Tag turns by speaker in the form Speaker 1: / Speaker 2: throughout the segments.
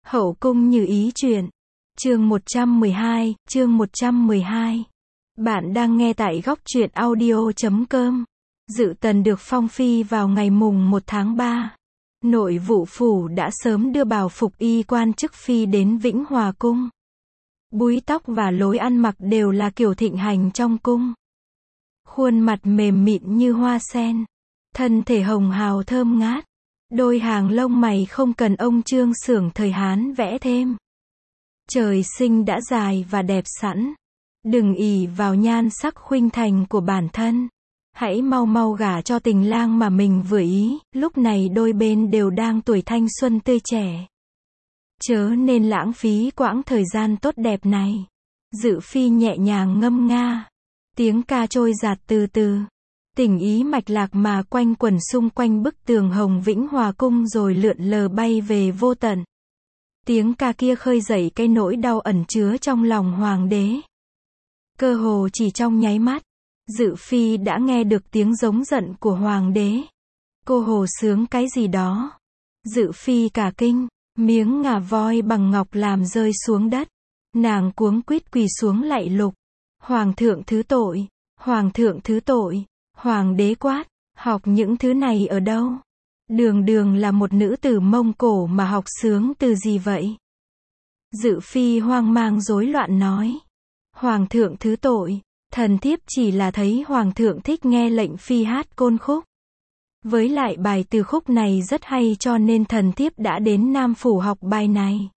Speaker 1: Hậu cung như ý truyện. Chương 112, chương 112. Bạn đang nghe tại góc truyện audio.com. Dự tần được phong phi vào ngày mùng 1 tháng 3. Nội vụ phủ đã sớm đưa bảo phục y quan chức phi đến Vĩnh Hòa cung. Búi tóc và lối ăn mặc đều là kiểu thịnh hành trong cung. Khuôn mặt mềm mịn như hoa sen, thân thể hồng hào thơm ngát. Đôi hàng lông mày không cần ông Trương Xưởng thời Hán vẽ thêm. Trời sinh đã dài và đẹp sẵn. Đừng ỷ vào nhan sắc khuynh thành của bản thân. Hãy mau mau gả cho tình lang mà mình vừa ý, lúc này đôi bên đều đang tuổi thanh xuân tươi trẻ. Chớ nên lãng phí quãng thời gian tốt đẹp này. Dự phi nhẹ nhàng ngâm nga. Tiếng ca trôi dạt từ từ. Tình ý mạch lạc mà quanh quẩn xung quanh bức tường hồng Vĩnh Hòa cung rồi lượn lờ bay về vô tận. Tiếng ca kia khơi dậy cái nỗi đau ẩn chứa trong lòng hoàng đế. Cơ hồ chỉ trong nháy mắt, Dự phi đã nghe được tiếng giống giận của hoàng đế. Cô hồ sướng cái gì đó. Dự phi cả kinh, miếng ngà voi bằng ngọc làm rơi xuống đất. Nàng cuống quýt quỳ xuống lạy lục. Hoàng thượng thứ tội, hoàng thượng thứ tội. Hoàng đế quát, học những thứ này ở đâu? Đường đường là một nữ tử Mông Cổ mà học sướng từ gì vậy? Dự phi hoang mang rối loạn nói. Hoàng thượng thứ tội, thần thiếp chỉ là thấy hoàng thượng thích nghe lệnh phi hát côn khúc. Với lại bài từ khúc này rất hay cho nên thần thiếp đã đến Nam Phủ học bài này.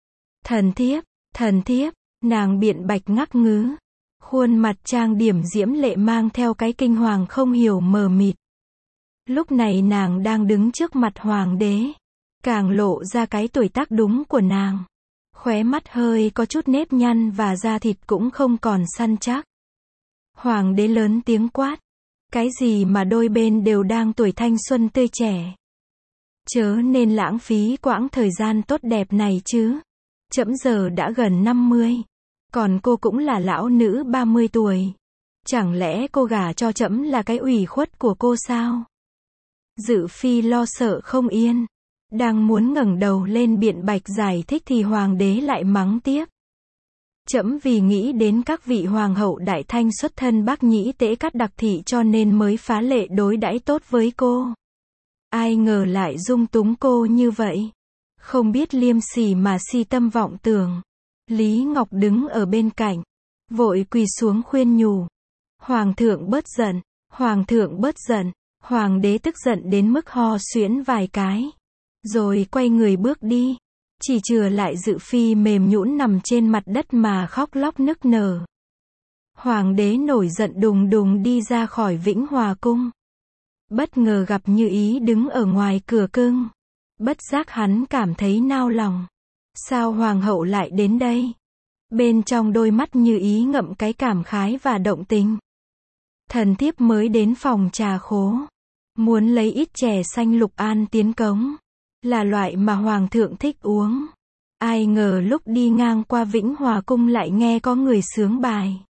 Speaker 1: Thần thiếp, nàng biện bạch ngắc ngứ. Khuôn mặt trang điểm diễm lệ mang theo cái kinh hoàng không hiểu mờ mịt. Lúc này nàng đang đứng trước mặt hoàng đế. Càng lộ ra cái tuổi tác đúng của nàng. Khóe mắt hơi có chút nếp nhăn và da thịt cũng không còn săn chắc. Hoàng đế lớn tiếng quát. Cái gì mà đôi bên đều đang tuổi thanh xuân tươi trẻ. Chớ nên lãng phí quãng thời gian tốt đẹp này chứ. Trẫm giờ đã gần 50. Còn cô cũng là lão nữ 30 tuổi. Chẳng lẽ cô gả cho trẫm là cái ủy khuất của cô sao? Dự phi lo sợ không yên. Đang muốn ngẩng đầu lên biện bạch giải thích thì hoàng đế lại mắng tiếp. Trẫm vì nghĩ đến các vị hoàng hậu đại thanh xuất thân Bắc Nhĩ Tễ Cát đặc thị cho nên mới phá lệ đối đãi tốt với cô. Ai ngờ lại dung túng cô như vậy. Không biết liêm sỉ mà si tâm vọng tưởng. Lý Ngọc đứng ở bên cạnh, vội quỳ xuống khuyên nhủ. Hoàng thượng bớt giận, hoàng thượng bớt giận. Hoàng đế tức giận đến mức ho suyễn vài cái. Rồi quay người bước đi. Chỉ chừa lại Dự phi mềm nhũn nằm trên mặt đất mà khóc lóc nức nở. Hoàng đế nổi giận đùng đùng đi ra khỏi Vĩnh Hòa cung. Bất ngờ gặp Như Ý đứng ở ngoài cửa cung. Bất giác hắn cảm thấy nao lòng. Sao hoàng hậu lại đến đây? Bên trong đôi mắt Như Ý ngậm cái cảm khái và động tình. Thần thiếp mới đến phòng trà khố. Muốn lấy ít chè xanh lục an tiến cống. Là loại mà hoàng thượng thích uống. Ai ngờ lúc đi ngang qua Vĩnh Hòa cung lại nghe có người sướng bài.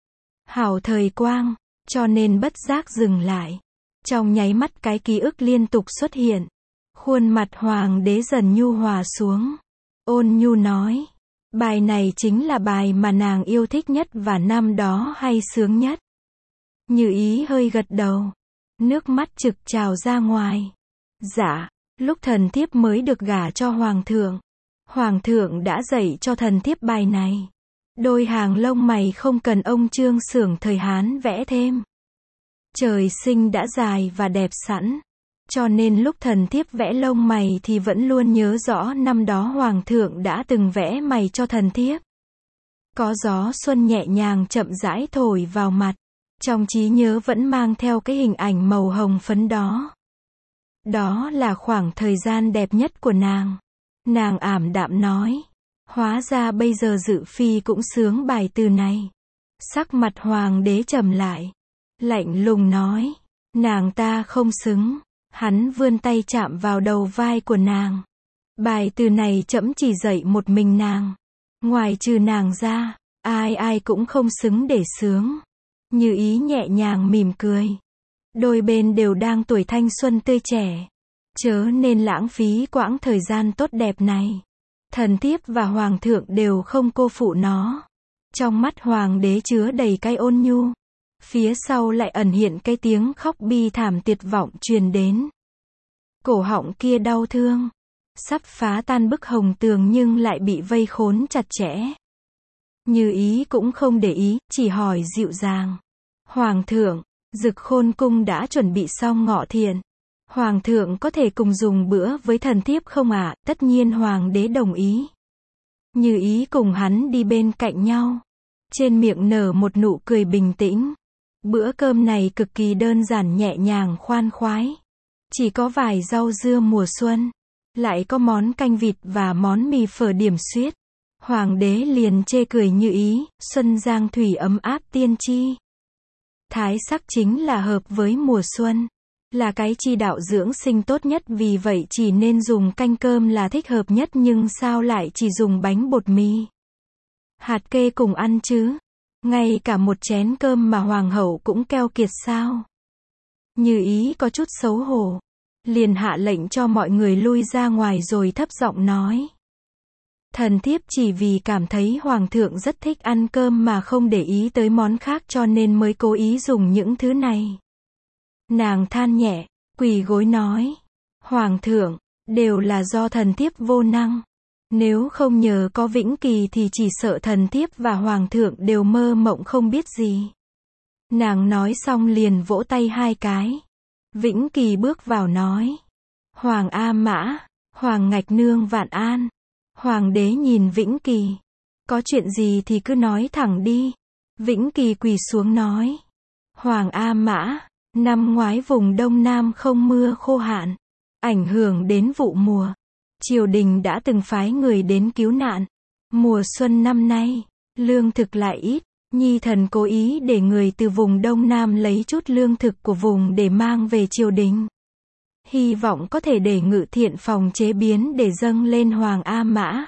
Speaker 1: Hảo thời quang, cho nên bất giác dừng lại. Trong nháy mắt cái ký ức liên tục xuất hiện. Khuôn mặt hoàng đế dần nhu hòa xuống. Ôn nhu nói, bài này chính là bài mà nàng yêu thích nhất và năm đó hay sướng nhất. Như Ý hơi gật đầu, nước mắt trực trào ra ngoài. Dạ, lúc thần thiếp mới được gả cho hoàng thượng đã dạy cho thần thiếp bài này. Đôi hàng lông mày không cần ông Trương Xưởng thời Hán vẽ thêm. Trời sinh đã dài và đẹp sẵn. Cho nên lúc thần thiếp vẽ lông mày thì vẫn luôn nhớ rõ năm đó hoàng thượng đã từng vẽ mày cho thần thiếp. Có gió xuân nhẹ nhàng chậm rãi thổi vào mặt. Trong trí nhớ vẫn mang theo cái hình ảnh màu hồng phấn đó. Đó là khoảng thời gian đẹp nhất của nàng. Nàng ảm đạm nói. Hóa ra bây giờ Dự phi cũng sướng bài từ này. Sắc mặt hoàng đế trầm lại. Lạnh lùng nói. Nàng ta không xứng. Hắn vươn tay chạm vào đầu vai của nàng. Bài từ này trẫm chỉ dạy một mình nàng. Ngoài trừ nàng ra, ai cũng không xứng để sướng. Như Ý nhẹ nhàng mỉm cười. Đôi bên đều đang tuổi thanh xuân tươi trẻ. Chớ nên lãng phí quãng thời gian tốt đẹp này. Thần thiếp và hoàng thượng đều không cô phụ nó. Trong mắt hoàng đế chứa đầy cái ôn nhu. Phía sau lại ẩn hiện cái tiếng khóc bi thảm tuyệt vọng truyền đến. Cổ họng kia đau thương. Sắp phá tan bức hồng tường nhưng lại bị vây khốn chặt chẽ. Như Ý cũng không để ý, chỉ hỏi dịu dàng. Hoàng thượng, Dực Khôn cung đã chuẩn bị xong ngọ thiện. Hoàng thượng có thể cùng dùng bữa với thần thiếp không ạ? Tất nhiên hoàng đế đồng ý. Như Ý cùng hắn đi bên cạnh nhau. Trên miệng nở một nụ cười bình tĩnh. Bữa cơm này cực kỳ đơn giản nhẹ nhàng khoan khoái. Chỉ có vài rau dưa mùa xuân. Lại có món canh vịt và món mì phở điểm xuyết. Hoàng đế liền chê cười Như Ý, xuân giang thủy ấm áp tiên tri. Thái sắc chính là hợp với mùa xuân. Là cái chi đạo dưỡng sinh tốt nhất, vì vậy chỉ nên dùng canh cơm là thích hợp nhất, nhưng sao lại chỉ dùng bánh bột mì? Hạt kê cùng ăn chứ? Ngay cả một chén cơm mà hoàng hậu cũng keo kiệt sao? Như Ý có chút xấu hổ. Liền hạ lệnh cho mọi người lui ra ngoài rồi thấp giọng nói. Thần thiếp chỉ vì cảm thấy hoàng thượng rất thích ăn cơm mà không để ý tới món khác cho nên mới cố ý dùng những thứ này. Nàng than nhẹ, quỳ gối nói. Hoàng thượng, đều là do thần thiếp vô năng. Nếu không nhờ có Vĩnh Kỳ thì chỉ sợ thần thiếp và hoàng thượng đều mơ mộng không biết gì. Nàng nói xong liền vỗ tay hai cái. Vĩnh Kỳ bước vào nói. Hoàng A Mã, Hoàng Ngạch Nương vạn an. Hoàng đế nhìn Vĩnh Kỳ. Có chuyện gì thì cứ nói thẳng đi. Vĩnh Kỳ quỳ xuống nói. Hoàng A Mã, năm ngoái vùng Đông Nam không mưa khô hạn. Ảnh hưởng đến vụ mùa. Triều đình đã từng phái người đến cứu nạn. Mùa xuân năm nay, lương thực lại ít. Nhi thần cố ý để người từ vùng Đông Nam lấy chút lương thực của vùng để mang về triều đình. Hy vọng có thể để Ngự Thiện phòng chế biến để dâng lên Hoàng A Mã.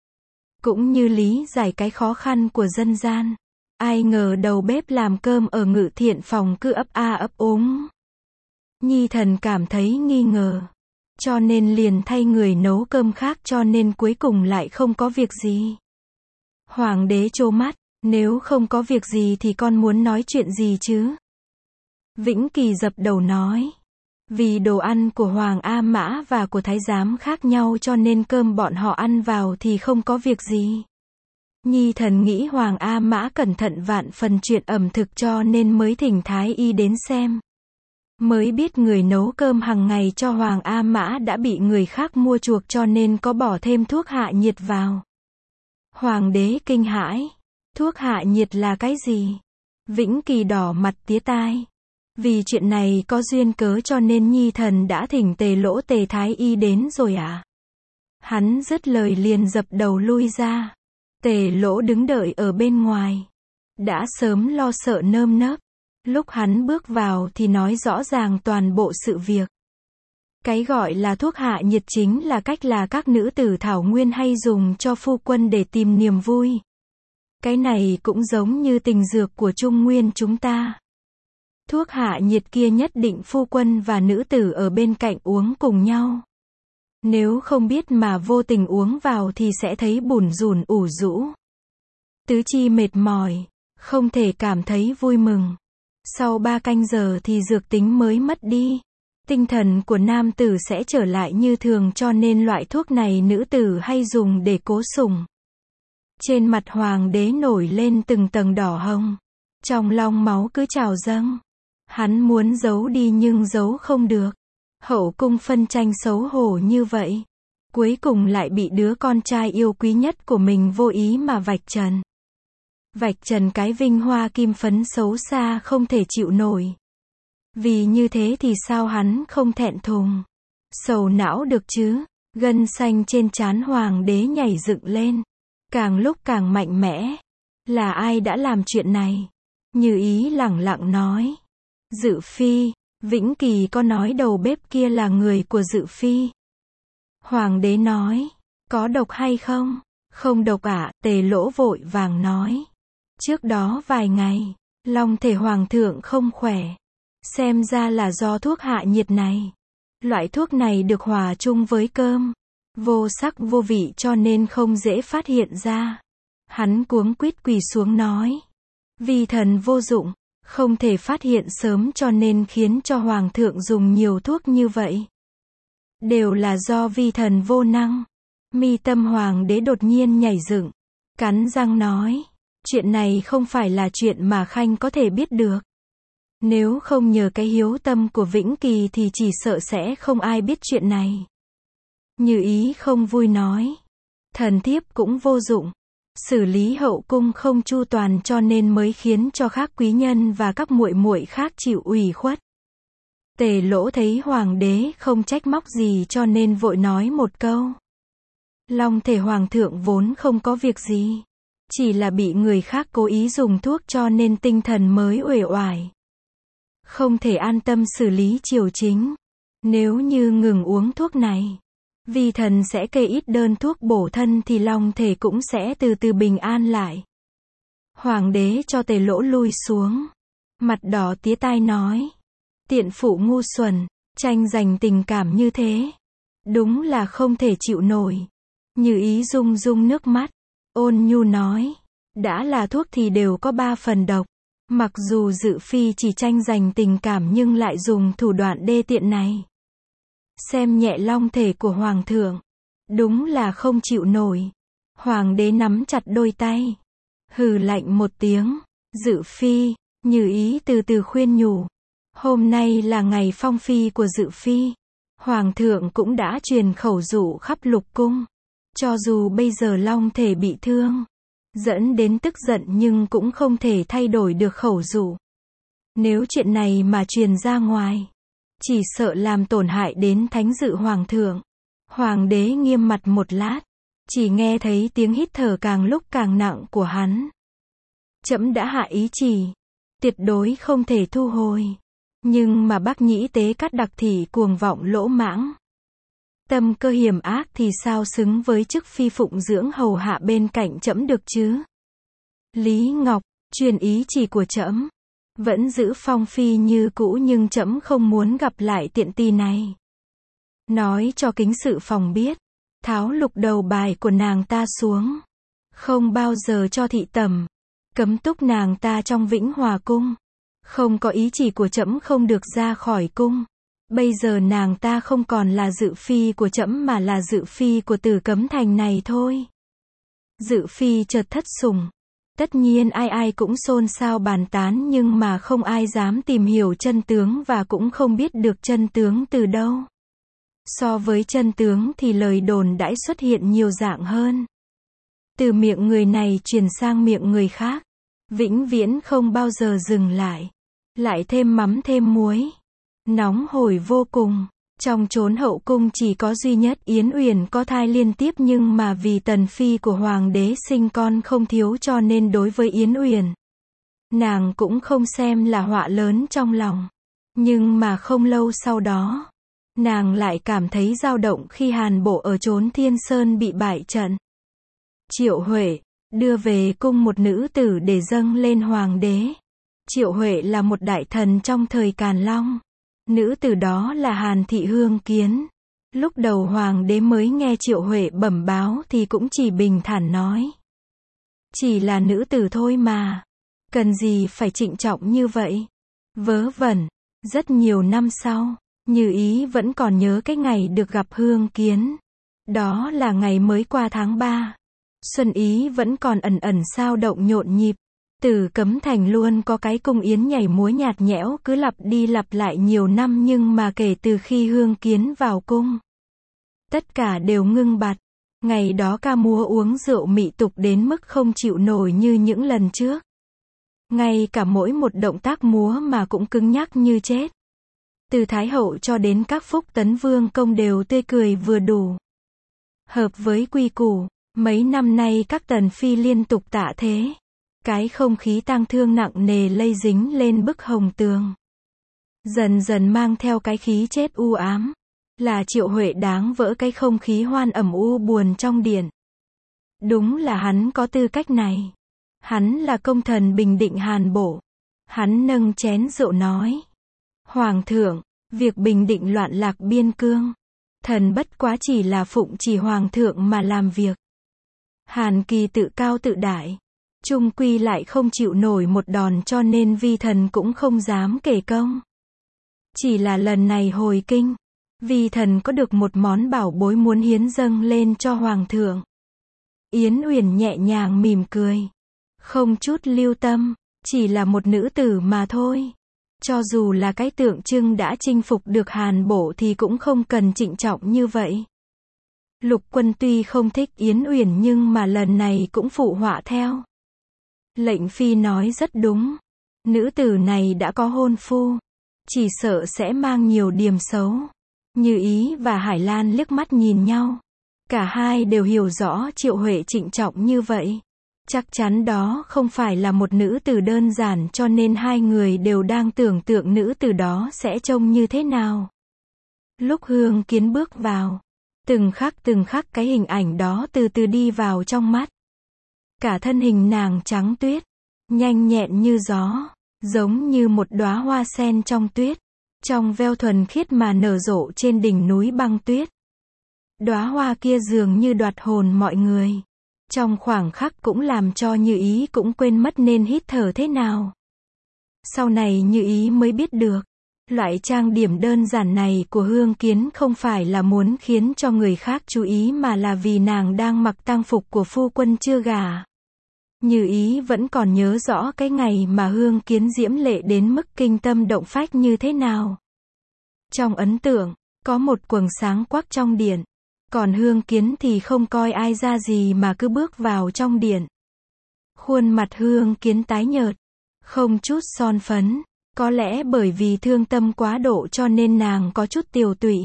Speaker 1: Cũng như lý giải cái khó khăn của dân gian. Ai ngờ đầu bếp làm cơm ở Ngự Thiện phòng cứ ấp a ấp úng. Nhi thần cảm thấy nghi ngờ. Cho nên liền thay người nấu cơm khác, cho nên cuối cùng lại không có việc gì. Hoàng đế trố mắt. Nếu không có việc gì thì con muốn nói chuyện gì chứ? Vĩnh Kỳ dập đầu nói. Vì đồ ăn của Hoàng A Mã và của Thái giám khác nhau cho nên cơm bọn họ ăn vào thì không có việc gì. Nhi thần nghĩ Hoàng A Mã cẩn thận vạn phần chuyện ẩm thực cho nên mới thỉnh Thái y đến xem. Mới biết người nấu cơm hàng ngày cho Hoàng A Mã đã bị người khác mua chuộc cho nên có bỏ thêm thuốc hạ nhiệt vào. Hoàng đế kinh hãi. Thuốc hạ nhiệt là cái gì? Vĩnh Kỳ đỏ mặt tía tai. Vì chuyện này có duyên cớ cho nên Nhi thần đã thỉnh Tề Lỗ Tề Thái y đến rồi à? Hắn dứt lời liền dập đầu lui ra. Tề Lỗ đứng đợi ở bên ngoài. Đã sớm lo sợ nơm nớp. Lúc hắn bước vào thì nói rõ ràng toàn bộ sự việc. Cái gọi là thuốc hạ nhiệt chính là cách là các nữ tử thảo nguyên hay dùng cho phu quân để tìm niềm vui. Cái này cũng giống như tình dược của Trung Nguyên chúng ta. Thuốc hạ nhiệt kia nhất định phu quân và nữ tử ở bên cạnh uống cùng nhau. Nếu không biết mà vô tình uống vào thì sẽ thấy bủn rủn ủ rũ. Tứ chi mệt mỏi, không thể cảm thấy vui mừng. Sau 3 canh giờ thì dược tính mới mất đi. Tinh thần của nam tử sẽ trở lại như thường cho nên loại thuốc này nữ tử hay dùng để cố sủng. Trên mặt hoàng đế nổi lên từng tầng đỏ hồng. Trong long máu cứ trào dâng. Hắn muốn giấu đi nhưng giấu không được. Hậu cung phân tranh xấu hổ như vậy. Cuối cùng lại bị đứa con trai yêu quý nhất của mình vô ý mà vạch trần. Vạch trần cái vinh hoa kim phấn xấu xa không thể chịu nổi. Vì như thế thì sao hắn không thẹn thùng. Sầu não được chứ. Gân xanh trên trán hoàng đế nhảy dựng lên. Càng lúc càng mạnh mẽ. Là ai đã làm chuyện này? Như Ý lẳng lặng nói. Dự phi. Vĩnh Kỳ có nói đầu bếp kia là người của Dự phi. Hoàng đế nói. Có độc hay không? Không độc ạ. Tề Lỗ vội vàng nói. Trước đó vài ngày, long thể hoàng thượng không khỏe. Xem ra là do thuốc hạ nhiệt này. Loại thuốc này được hòa chung với cơm. vô sắc vô vị cho nên không dễ phát hiện ra. Hắn cuống quýt quỳ xuống nói. Vi thần vô dụng, không thể phát hiện sớm cho nên khiến cho hoàng thượng dùng nhiều thuốc như vậy. Đều là do vi thần vô năng. Mi tâm hoàng đế đột nhiên nhảy dựng, cắn răng nói. Chuyện này không phải là chuyện mà Khanh có thể biết được. Nếu không nhờ cái hiếu tâm của Vĩnh Kỳ thì chỉ sợ sẽ không ai biết chuyện này. Như Ý không vui nói. Thần thiếp cũng vô dụng. Xử lý hậu cung không chu toàn cho nên mới khiến cho các quý nhân và các muội muội khác chịu ủy khuất. Tề Lỗ thấy hoàng đế không trách móc gì cho nên vội nói một câu. Long thể hoàng thượng vốn không có việc gì. Chỉ là bị người khác cố ý dùng thuốc cho nên tinh thần mới uể oải. Không thể an tâm xử lý triều chính. Nếu như ngừng uống thuốc này, vi thần sẽ kê ít đơn thuốc bổ thân thì long thể cũng sẽ từ từ bình an lại. Hoàng đế cho Tề Lỗ lui xuống. Mặt đỏ tía tai nói. Tiện phụ ngu xuẩn, tranh giành tình cảm như thế. Đúng là không thể chịu nổi. Như Ý rung rung nước mắt. Ôn nhu nói. Đã là thuốc thì đều có 3 phần độc. Mặc dù Dự Phi chỉ tranh giành tình cảm nhưng lại dùng thủ đoạn đê tiện này. Xem nhẹ long thể của hoàng thượng. Đúng là không chịu nổi. Hoàng đế nắm chặt đôi tay. Hừ lạnh một tiếng. Dự Phi, Như Ý từ từ khuyên nhủ. Hôm nay là ngày phong phi của Dự Phi. Hoàng thượng cũng đã truyền khẩu dụ khắp lục cung. Cho dù bây giờ long thể bị thương, dẫn đến tức giận nhưng cũng không thể thay đổi được khẩu dụ. Nếu chuyện này mà truyền ra ngoài, chỉ sợ làm tổn hại đến thánh dự hoàng thượng. Hoàng đế nghiêm mặt một lát, chỉ nghe thấy tiếng hít thở càng lúc càng nặng của hắn. Trẫm đã hạ ý chỉ, tuyệt đối không thể thu hồi. Nhưng mà Bắc Nhĩ Tế Cát đặc thị cuồng vọng lỗ mãng. Tâm cơ hiểm ác thì sao xứng với chức phi phụng dưỡng hầu hạ bên cạnh trẫm được chứ? Lý Ngọc, truyền ý chỉ của trẫm, vẫn giữ phong phi như cũ nhưng trẫm không muốn gặp lại tiện tì này. Nói cho Kính Sự Phòng biết, tháo lục đầu bài của nàng ta xuống, không bao giờ cho thị tẩm, cấm túc nàng ta trong Vĩnh Hòa cung. Không có ý chỉ của trẫm không được ra khỏi cung. Bây giờ nàng ta không còn là Dự Phi của trẫm mà là Dự Phi của Tử Cấm Thành này thôi. Dự Phi chợt thất sủng. Tất nhiên ai ai cũng xôn xao bàn tán nhưng mà không ai dám tìm hiểu chân tướng và cũng không biết được chân tướng từ đâu. So với chân tướng thì lời đồn đãi xuất hiện nhiều dạng hơn. Từ miệng người này truyền sang miệng người khác. Vĩnh viễn không bao giờ dừng lại. Lại thêm mắm thêm muối. Nóng hổi vô cùng. Trong chốn hậu cung chỉ có duy nhất Yến Uyển có thai liên tiếp nhưng mà vì tần phi của hoàng đế sinh con không thiếu cho nên đối với Yến Uyển, nàng cũng không xem là họa lớn trong lòng. Nhưng mà không lâu sau đó, nàng lại cảm thấy dao động khi Hàn Bộ ở chốn Thiên Sơn bị bại trận. Triệu Huệ đưa về cung một nữ tử để dâng lên hoàng đế. Triệu Huệ là một đại thần trong thời Càn Long. Nữ tử đó là Hàn Thị Hương Kiến. Lúc đầu hoàng đế mới nghe Triệu Huệ bẩm báo thì cũng chỉ bình thản nói. Chỉ là nữ tử thôi mà. Cần gì phải trịnh trọng như vậy? Vớ vẩn. Rất nhiều năm sau, Như Ý vẫn còn nhớ cái ngày được gặp Hương Kiến. Đó là ngày mới qua tháng 3. Xuân ý vẫn còn ẩn ẩn sao động nhộn nhịp. Tử Cấm Thành luôn có cái cung yến nhảy múa nhạt nhẽo cứ lặp đi lặp lại nhiều năm nhưng mà kể từ khi Hương Kiến vào cung, tất cả đều ngưng bặt. Ngày đó ca múa uống rượu mị tục đến mức không chịu nổi như những lần trước. Ngay cả mỗi một động tác múa mà cũng cứng nhắc như chết. Từ Thái Hậu cho đến các phúc tấn vương công đều tươi cười vừa đủ. Hợp với quy củ, mấy năm nay các tần phi liên tục tạ thế. Cái không khí tang thương nặng nề lây dính lên bức hồng tường. Dần dần mang theo cái khí chết u ám. Là Triệu Huệ đáng vỡ cái không khí hoan ẩm u buồn trong điện. Đúng là hắn có tư cách này. Hắn là công thần bình định Hàn Bộ. Hắn nâng chén rượu nói. Hoàng thượng, việc bình định loạn lạc biên cương, Thần bất quá chỉ là phụng chỉ hoàng thượng mà làm việc. Hàn Kỳ tự cao tự đại, chung quy lại không chịu nổi một đòn cho nên vi thần cũng không dám kể công. Chỉ là lần này hồi kinh, vi thần có được một món bảo bối muốn hiến dâng lên cho hoàng thượng. Yến Uyển nhẹ nhàng mỉm cười, không chút lưu tâm, chỉ là một nữ tử mà thôi. Cho dù là cái tượng trưng đã chinh phục được Hàn Bổ thì cũng không cần trịnh trọng như vậy. Lục Quân tuy không thích Yến Uyển nhưng mà lần này cũng phụ họa theo. Lệnh phi nói rất đúng. Nữ tử này đã có hôn phu, chỉ sợ sẽ mang nhiều điểm xấu. Như Ý và Hải Lan liếc mắt nhìn nhau. Cả hai đều hiểu rõ Triệu Huệ trịnh trọng như vậy. Chắc chắn đó không phải là một nữ tử đơn giản cho nên hai người đều đang tưởng tượng nữ tử đó sẽ trông như thế nào. Lúc Hương Kiến bước vào, từng khắc cái hình ảnh đó từ từ đi vào trong mắt. Cả thân hình nàng trắng tuyết, nhanh nhẹn như gió, giống như một đóa hoa sen trong tuyết, trong veo thuần khiết mà nở rộ trên đỉnh núi băng tuyết. Đóa hoa kia dường như đoạt hồn mọi người. Trong khoảng khắc cũng làm cho Như Ý cũng quên mất nên hít thở thế nào. Sau này Như Ý mới biết được, loại trang điểm đơn giản này của Hương Kiến không phải là muốn khiến cho người khác chú ý mà là vì nàng đang mặc tang phục của phu quân chưa gả. Như Ý vẫn còn nhớ rõ cái ngày mà Hương Kiến diễm lệ đến mức kinh tâm động phách như thế nào. Trong ấn tượng, có một quầng sáng quắc trong điện. Còn Hương Kiến thì không coi ai ra gì mà cứ bước vào trong điện. Khuôn mặt Hương Kiến tái nhợt, không chút son phấn, có lẽ bởi vì thương tâm quá độ cho nên nàng có chút tiều tụy.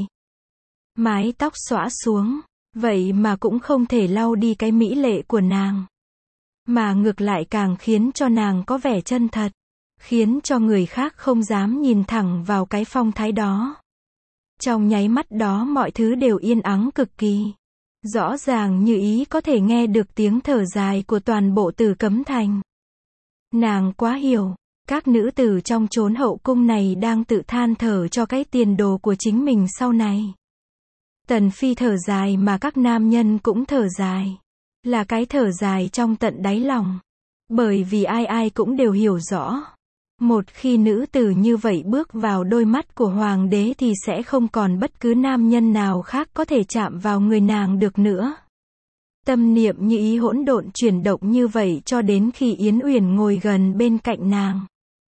Speaker 1: Mái tóc xõa xuống, vậy mà cũng không thể lau đi cái mỹ lệ của nàng. Mà ngược lại càng khiến cho nàng có vẻ chân thật, khiến cho người khác không dám nhìn thẳng vào cái phong thái đó. Trong nháy mắt đó mọi thứ đều yên ắng cực kỳ. Rõ ràng Như Ý có thể nghe được tiếng thở dài của toàn bộ Tử Cấm Thành. Nàng quá hiểu, các nữ tử trong chốn hậu cung này đang tự than thở cho cái tiền đồ của chính mình sau này. Tần Phi thở dài mà các nam nhân cũng thở dài. Là cái thở dài trong tận đáy lòng. Bởi vì ai ai cũng đều hiểu rõ. Một khi nữ tử như vậy bước vào đôi mắt của hoàng đế thì sẽ không còn bất cứ nam nhân nào khác có thể chạm vào người nàng được nữa. Tâm niệm Như Ý hỗn độn chuyển động như vậy cho đến khi Yến Uyển ngồi gần bên cạnh nàng.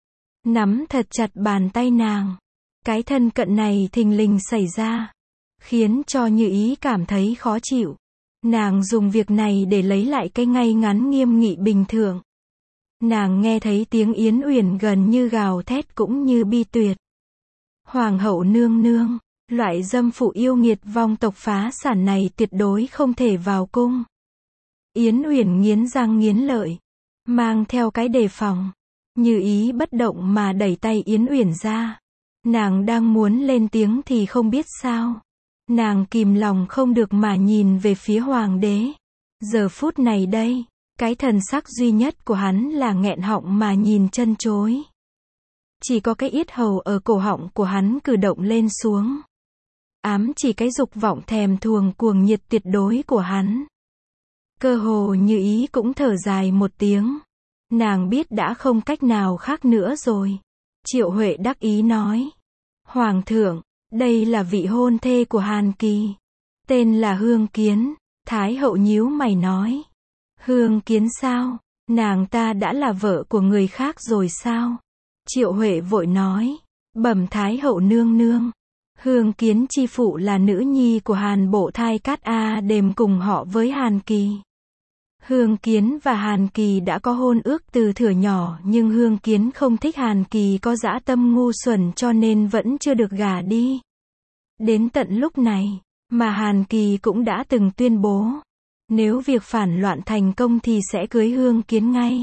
Speaker 1: Nắm thật chặt bàn tay nàng. Cái thân cận này thình lình xảy ra, khiến cho Như Ý cảm thấy khó chịu. Nàng dùng việc này để lấy lại cái ngay ngắn nghiêm nghị bình thường. Nàng nghe thấy tiếng Yến Uyển gần như gào thét cũng như bi tuyệt. Hoàng hậu nương nương, loại dâm phụ yêu nghiệt vong tộc phá sản này tuyệt đối không thể vào cung. Yến Uyển nghiến răng nghiến lợi, mang theo cái đề phòng. Như Ý bất động mà đẩy tay Yến Uyển ra. Nàng đang muốn lên tiếng thì không biết sao. Nàng kìm lòng không được mà nhìn về phía hoàng đế. Giờ phút này đây, cái thần sắc duy nhất của hắn là nghẹn họng mà nhìn chân chối. Chỉ có cái yết hầu ở cổ họng của hắn cử động lên xuống. Ám chỉ cái dục vọng thèm thuồng cuồng nhiệt tuyệt đối của hắn. Cơ hồ Như Ý cũng thở dài một tiếng. Nàng biết đã không cách nào khác nữa rồi. Triệu Huệ đắc ý nói. Hoàng thượng, đây là vị hôn thê của Hàn Kỳ. Tên là Hương Kiến. Thái hậu nhíu mày nói. Hương Kiến sao? Nàng ta đã là vợ của người khác rồi sao? Triệu Huệ vội nói. Bẩm Thái hậu nương nương. Hương Kiến chi phụ là nữ nhi của Hàn Bộ Thai Cát A Đềm cùng họ với Hàn Kỳ. Hương Kiến và Hàn Kỳ đã có hôn ước từ thuở nhỏ nhưng Hương Kiến không thích Hàn Kỳ có dã tâm ngu xuẩn cho nên vẫn chưa được gả đi. Đến tận lúc này, mà Hàn Kỳ cũng đã từng tuyên bố. Nếu việc phản loạn thành công thì sẽ cưới Hương Kiến ngay.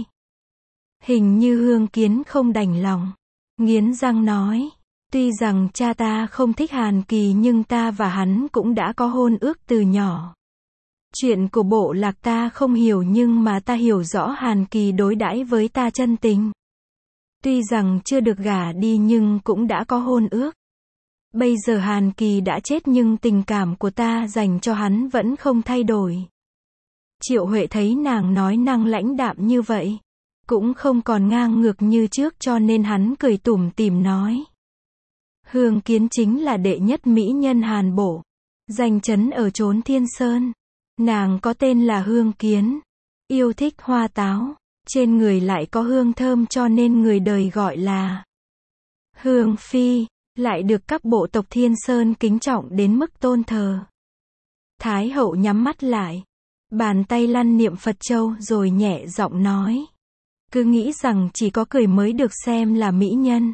Speaker 1: Hình như Hương Kiến không đành lòng. Nghiến răng nói. Tuy rằng cha ta không thích Hàn Kỳ nhưng ta và hắn cũng đã có hôn ước từ nhỏ. Chuyện của bộ lạc ta không hiểu nhưng mà ta hiểu rõ Hàn Kỳ đối đãi với ta chân tình. Tuy rằng chưa được gả đi nhưng cũng đã có hôn ước. Bây giờ Hàn Kỳ đã chết nhưng tình cảm của ta dành cho hắn vẫn không thay đổi. Triệu Huệ thấy nàng nói năng lãnh đạm như vậy, cũng không còn ngang ngược như trước cho nên hắn cười tủm tỉm nói. Hương Kiến chính là đệ nhất mỹ nhân Hàn Bộ, danh chấn ở chốn Thiên Sơn. Nàng có tên là Hương Kiến, yêu thích hoa táo, trên người lại có hương thơm cho nên người đời gọi là Hương Phi, lại được các bộ tộc Thiên Sơn kính trọng đến mức tôn thờ. Thái hậu nhắm mắt lại, bàn tay lăn niệm Phật châu rồi nhẹ giọng nói. Cứ nghĩ rằng chỉ có cười mới được xem là mỹ nhân.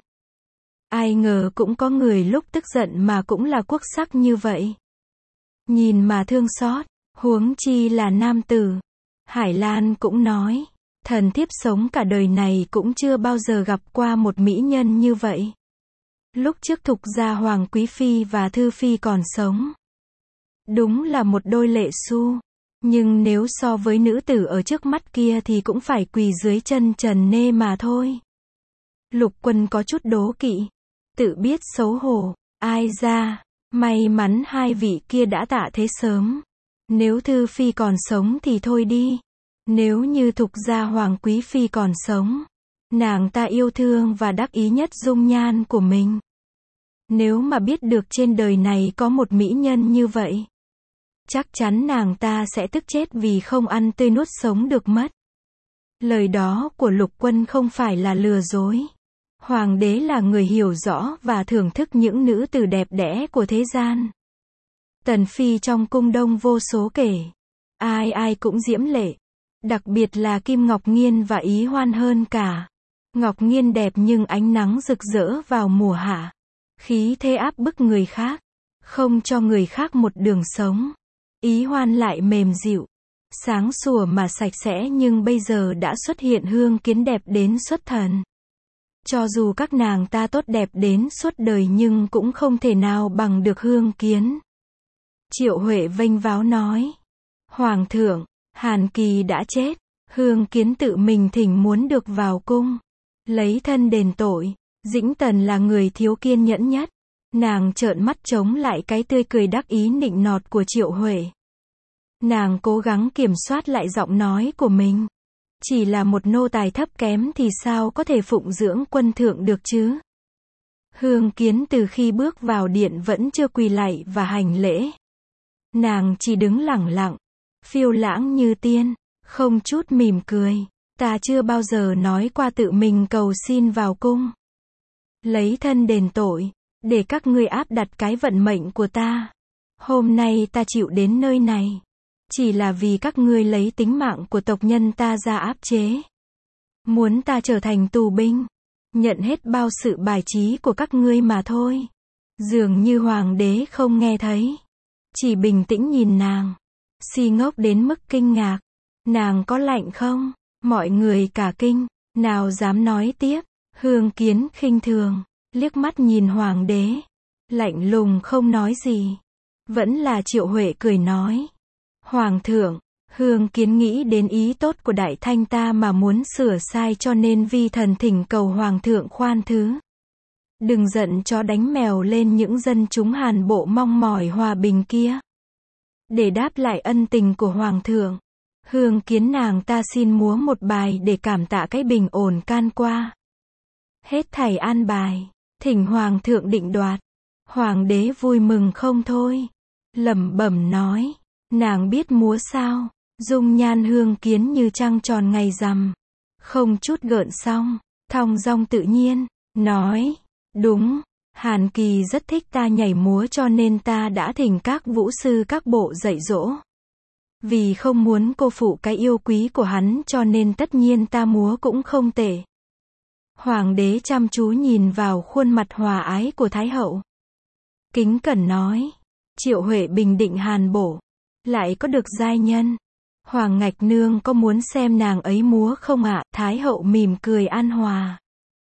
Speaker 1: Ai ngờ cũng có người lúc tức giận mà cũng là quốc sắc như vậy. Nhìn mà thương xót, huống chi là nam tử. Hải Lan cũng nói, thần thiếp sống cả đời này cũng chưa bao giờ gặp qua một mỹ nhân như vậy. Lúc trước Thục gia Hoàng Quý Phi và Thư Phi còn sống, đúng là một đôi lệ su. Nhưng nếu so với nữ tử ở trước mắt kia thì cũng phải quỳ dưới chân Trần Nê mà thôi. Lục Quân có chút đố kỵ, tự biết xấu hổ, ai ra, may mắn hai vị kia đã tạ thế sớm. Nếu Thư Phi còn sống thì thôi đi. Nếu như Thục gia Hoàng Quý Phi còn sống, nàng ta yêu thương và đắc ý nhất dung nhan của mình. Nếu mà biết được trên đời này có một mỹ nhân như vậy, chắc chắn nàng ta sẽ tức chết vì không ăn tươi nuốt sống được mất. Lời đó của Lục Quân không phải là lừa dối. Hoàng đế là người hiểu rõ và thưởng thức những nữ tử đẹp đẽ của thế gian. Tần phi trong cung đông vô số kể, ai ai cũng diễm lệ, đặc biệt là Kim Ngọc Nghiên và Ý Hoan hơn cả. Ngọc Nghiên đẹp nhưng ánh nắng rực rỡ vào mùa hạ, khí thế áp bức người khác, không cho người khác một đường sống. Ý Hoan lại mềm dịu, sáng sủa mà sạch sẽ nhưng bây giờ đã xuất hiện Hương Kiến đẹp đến xuất thần. Cho dù các nàng ta tốt đẹp đến suốt đời nhưng cũng không thể nào bằng được Hương Kiến. Triệu Huệ vênh váo nói. Hoàng thượng, Hàn Kỳ đã chết, Hương Kiến tự mình thỉnh muốn được vào cung, lấy thân đền tội. Dĩnh Tần là người thiếu kiên nhẫn nhất. Nàng trợn mắt chống lại cái tươi cười đắc ý nịnh nọt của Triệu Huệ. Nàng cố gắng kiểm soát lại giọng nói của mình. Chỉ là một nô tài thấp kém thì sao có thể phụng dưỡng quân thượng được chứ? Hương Kiến từ khi bước vào điện vẫn chưa quỳ lạy và hành lễ. Nàng chỉ đứng lẳng lặng, phiêu lãng như tiên, không chút mỉm cười. Ta chưa bao giờ nói qua tự mình cầu xin vào cung, lấy thân đền tội, để các ngươi áp đặt cái vận mệnh của ta. Hôm nay ta chịu đến nơi này, chỉ là vì các ngươi lấy tính mạng của tộc nhân ta ra áp chế. Muốn ta trở thành tù binh, nhận hết bao sự bài trí của các ngươi mà thôi. Dường như hoàng đế không nghe thấy, chỉ bình tĩnh nhìn nàng, si ngốc đến mức kinh ngạc. Nàng có lạnh không? Mọi người cả kinh, nào dám nói tiếp. Hương Kiến khinh thường, liếc mắt nhìn hoàng đế, lạnh lùng không nói gì. Vẫn là Triệu Huệ cười nói. Hoàng thượng, Hương Kiến nghĩ đến ý tốt của Đại Thanh ta mà muốn sửa sai cho nên vi thần thỉnh cầu Hoàng thượng khoan thứ. Đừng giận chó đánh mèo lên những dân chúng Hàn Bộ mong mỏi hòa bình kia. Để đáp lại ân tình của Hoàng thượng, Hương Kiến nàng ta xin múa một bài để cảm tạ cái bình ổn can qua. Hết thảy an bài, thỉnh Hoàng thượng định đoạt. Hoàng đế vui mừng không thôi, lẩm bẩm nói. Nàng biết múa sao? Dung nhan Hương Kiến như trăng tròn ngày rằm, không chút gợn sóng, thong dong tự nhiên, nói, đúng, Hàn Kỳ rất thích ta nhảy múa cho nên ta đã thỉnh các vũ sư các bộ dạy dỗ. Vì không muốn cô phụ cái yêu quý của hắn cho nên tất nhiên ta múa cũng không tệ. Hoàng đế chăm chú nhìn vào khuôn mặt hòa ái của Thái hậu, kính cẩn nói. Triệu Huệ bình định Hàn Bộ, lại có được giai nhân. Hoàng Ngạch Nương có muốn xem nàng ấy múa không ạ? Thái hậu mỉm cười an hòa.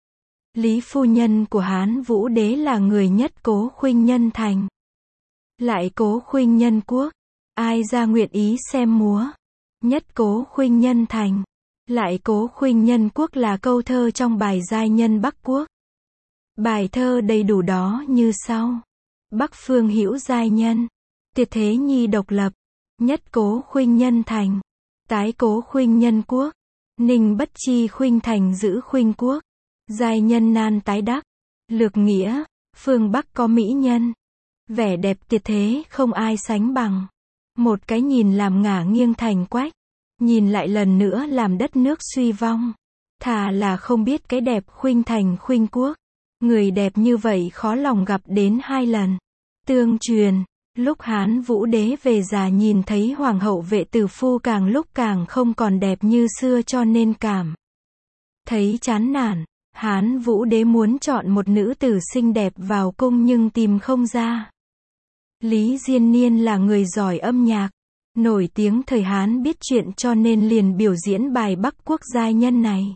Speaker 1: Lý phu nhân của Hán Vũ đế là người nhất Cố khuynh nhân thành, lại Cố khuynh nhân quốc, ai ra nguyện ý xem múa? Nhất Cố khuynh nhân thành, lại Cố khuynh nhân quốc là câu thơ trong bài giai nhân Bắc Quốc. Bài thơ đầy đủ đó như sau. Bắc phương hữu giai nhân. Tiệt thế nhi độc lập. Nhất cố khuynh nhân thành. Tái cố khuynh nhân quốc. Ninh bất chi khuynh thành giữ khuynh quốc. Giai nhân nan tái đắc. Lược nghĩa. Phương Bắc có mỹ nhân. Vẻ đẹp tiệt thế không ai sánh bằng. Một cái nhìn làm ngả nghiêng thành quách. Nhìn lại lần nữa làm đất nước suy vong. Thà là không biết cái đẹp khuynh thành khuynh quốc. Người đẹp như vậy khó lòng gặp đến 2 lần. Tương truyền, lúc Hán Vũ Đế về già nhìn thấy Hoàng hậu Vệ Tử Phu càng lúc càng không còn đẹp như xưa cho nên cảm thấy chán nản. Hán Vũ Đế muốn chọn một nữ tử xinh đẹp vào cung nhưng tìm không ra. Lý Diên Niên là người giỏi âm nhạc, nổi tiếng thời Hán biết chuyện cho nên liền biểu diễn bài Bắc Quốc giai nhân này.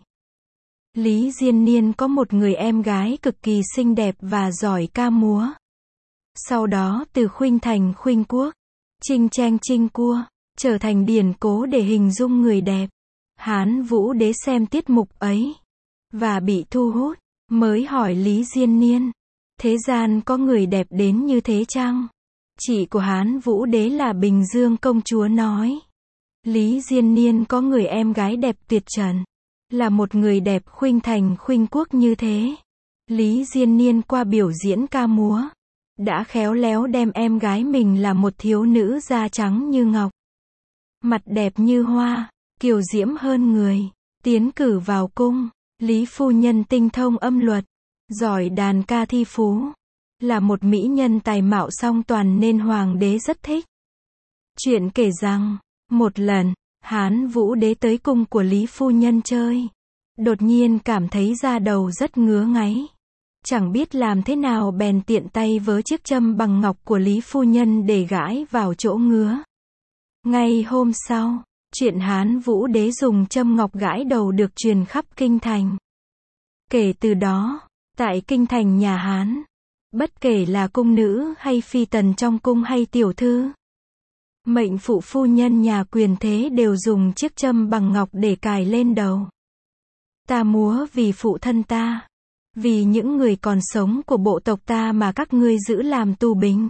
Speaker 1: Lý Diên Niên có một người em gái cực kỳ xinh đẹp và giỏi ca múa. Sau đó từ khuynh thành khuynh quốc, chinh trang chinh cua, trở thành điển cố để hình dung người đẹp. Hán Vũ Đế xem tiết mục ấy và bị thu hút, mới hỏi Lý Diên Niên, thế gian có người đẹp đến như thế chăng? Chị của Hán Vũ Đế là Bình Dương công chúa nói, Lý Diên Niên có người em gái đẹp tuyệt trần, là một người đẹp khuynh thành khuynh quốc như thế. Lý Diên Niên qua biểu diễn ca múa, đã khéo léo đem em gái mình là một thiếu nữ da trắng như ngọc, mặt đẹp như hoa, kiều diễm hơn người, tiến cử vào cung. Lý phu nhân tinh thông âm luật, giỏi đàn ca thi phú, là một mỹ nhân tài mạo song toàn nên hoàng đế rất thích. Chuyện kể rằng, một lần, Hán Vũ Đế tới cung của Lý phu nhân chơi, đột nhiên cảm thấy da đầu rất ngứa ngáy. Chẳng biết làm thế nào bèn tiện tay vớ chiếc châm bằng ngọc của Lý phu nhân để gãi vào chỗ ngứa. Ngay hôm sau, chuyện Hán Vũ Đế dùng châm ngọc gãi đầu được truyền khắp kinh thành. Kể từ đó, tại kinh thành nhà Hán, bất kể là cung nữ hay phi tần trong cung hay tiểu thư, mệnh phụ phu nhân nhà quyền thế đều dùng chiếc châm bằng ngọc để cài lên đầu. Ta múa vì phụ thân ta, vì những người còn sống của bộ tộc ta mà các ngươi giữ làm tù binh.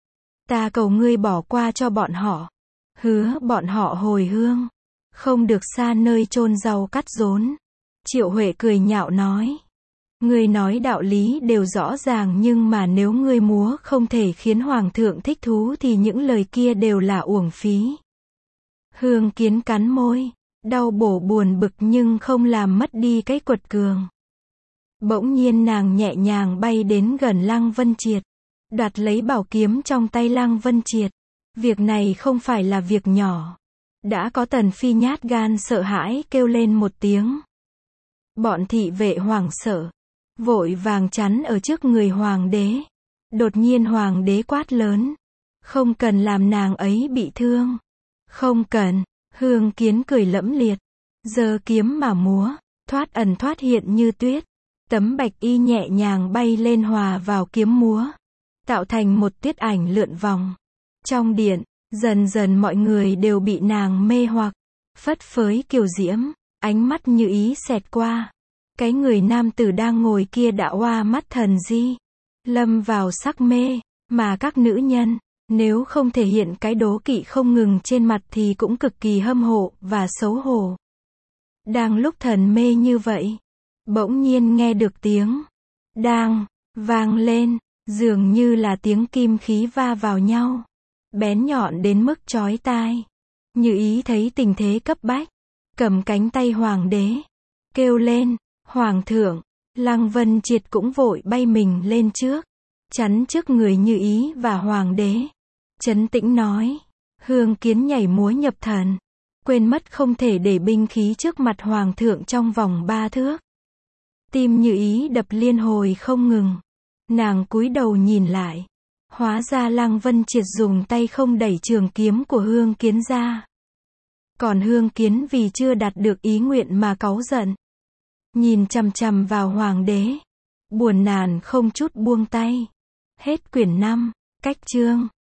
Speaker 1: Ta cầu ngươi bỏ qua cho bọn họ, hứa bọn họ hồi hương, không được xa nơi chôn rau cắt rốn. Triệu Huệ cười nhạo nói, ngươi nói đạo lý đều rõ ràng nhưng mà nếu ngươi múa không thể khiến hoàng thượng thích thú thì những lời kia đều là uổng phí. Hương Kiến cắn môi, đau bổ buồn bực nhưng không làm mất đi cái quật cường. Bỗng nhiên nàng nhẹ nhàng bay đến gần Lăng Vân Triệt, đoạt lấy bảo kiếm trong tay Lăng Vân Triệt. Việc này không phải là việc nhỏ. Đã có Tần Phi nhát gan sợ hãi kêu lên một tiếng. Bọn thị vệ hoảng sợ, vội vàng chắn ở trước người hoàng đế. Đột nhiên hoàng đế quát lớn, không cần làm nàng ấy bị thương. Không cần. Hương Kiến cười lẫm liệt, giơ kiếm mà múa, thoát ẩn thoát hiện như tuyết. Tấm bạch y nhẹ nhàng bay lên hòa vào kiếm múa, tạo thành một tiết ảnh lượn vòng. Trong điện, dần dần mọi người đều bị nàng mê hoặc, phất phới kiều diễm, ánh mắt như ý xẹt qua. Cái người nam tử đang ngồi kia đã hoa mắt thần di, lâm vào sắc mê, mà các nữ nhân, nếu không thể hiện cái đố kỵ không ngừng trên mặt thì cũng cực kỳ hâm mộ và xấu hổ. Đang lúc thần mê như vậy, bỗng nhiên nghe được tiếng đang vang lên, dường như là tiếng kim khí va vào nhau, bén nhọn đến mức chói tai. Như ý thấy tình thế cấp bách, cầm cánh tay hoàng đế, kêu lên, hoàng thượng. Lăng Vân Triệt cũng vội bay mình lên trước, chắn trước người Như ý và hoàng đế, trấn tĩnh nói, Hương Kiến nhảy múa nhập thần, quên mất không thể để binh khí trước mặt hoàng thượng trong vòng 3 thước. Tim Như ý đập liên hồi không ngừng. Nàng cúi đầu nhìn lại, hóa ra Lăng Vân Triệt dùng tay không đẩy trường kiếm của Hương Kiến ra. Còn Hương Kiến vì chưa đạt được ý nguyện mà cáu giận, nhìn chằm chằm vào hoàng đế, buồn nản không chút buông tay. Hết quyển 5, cách chương.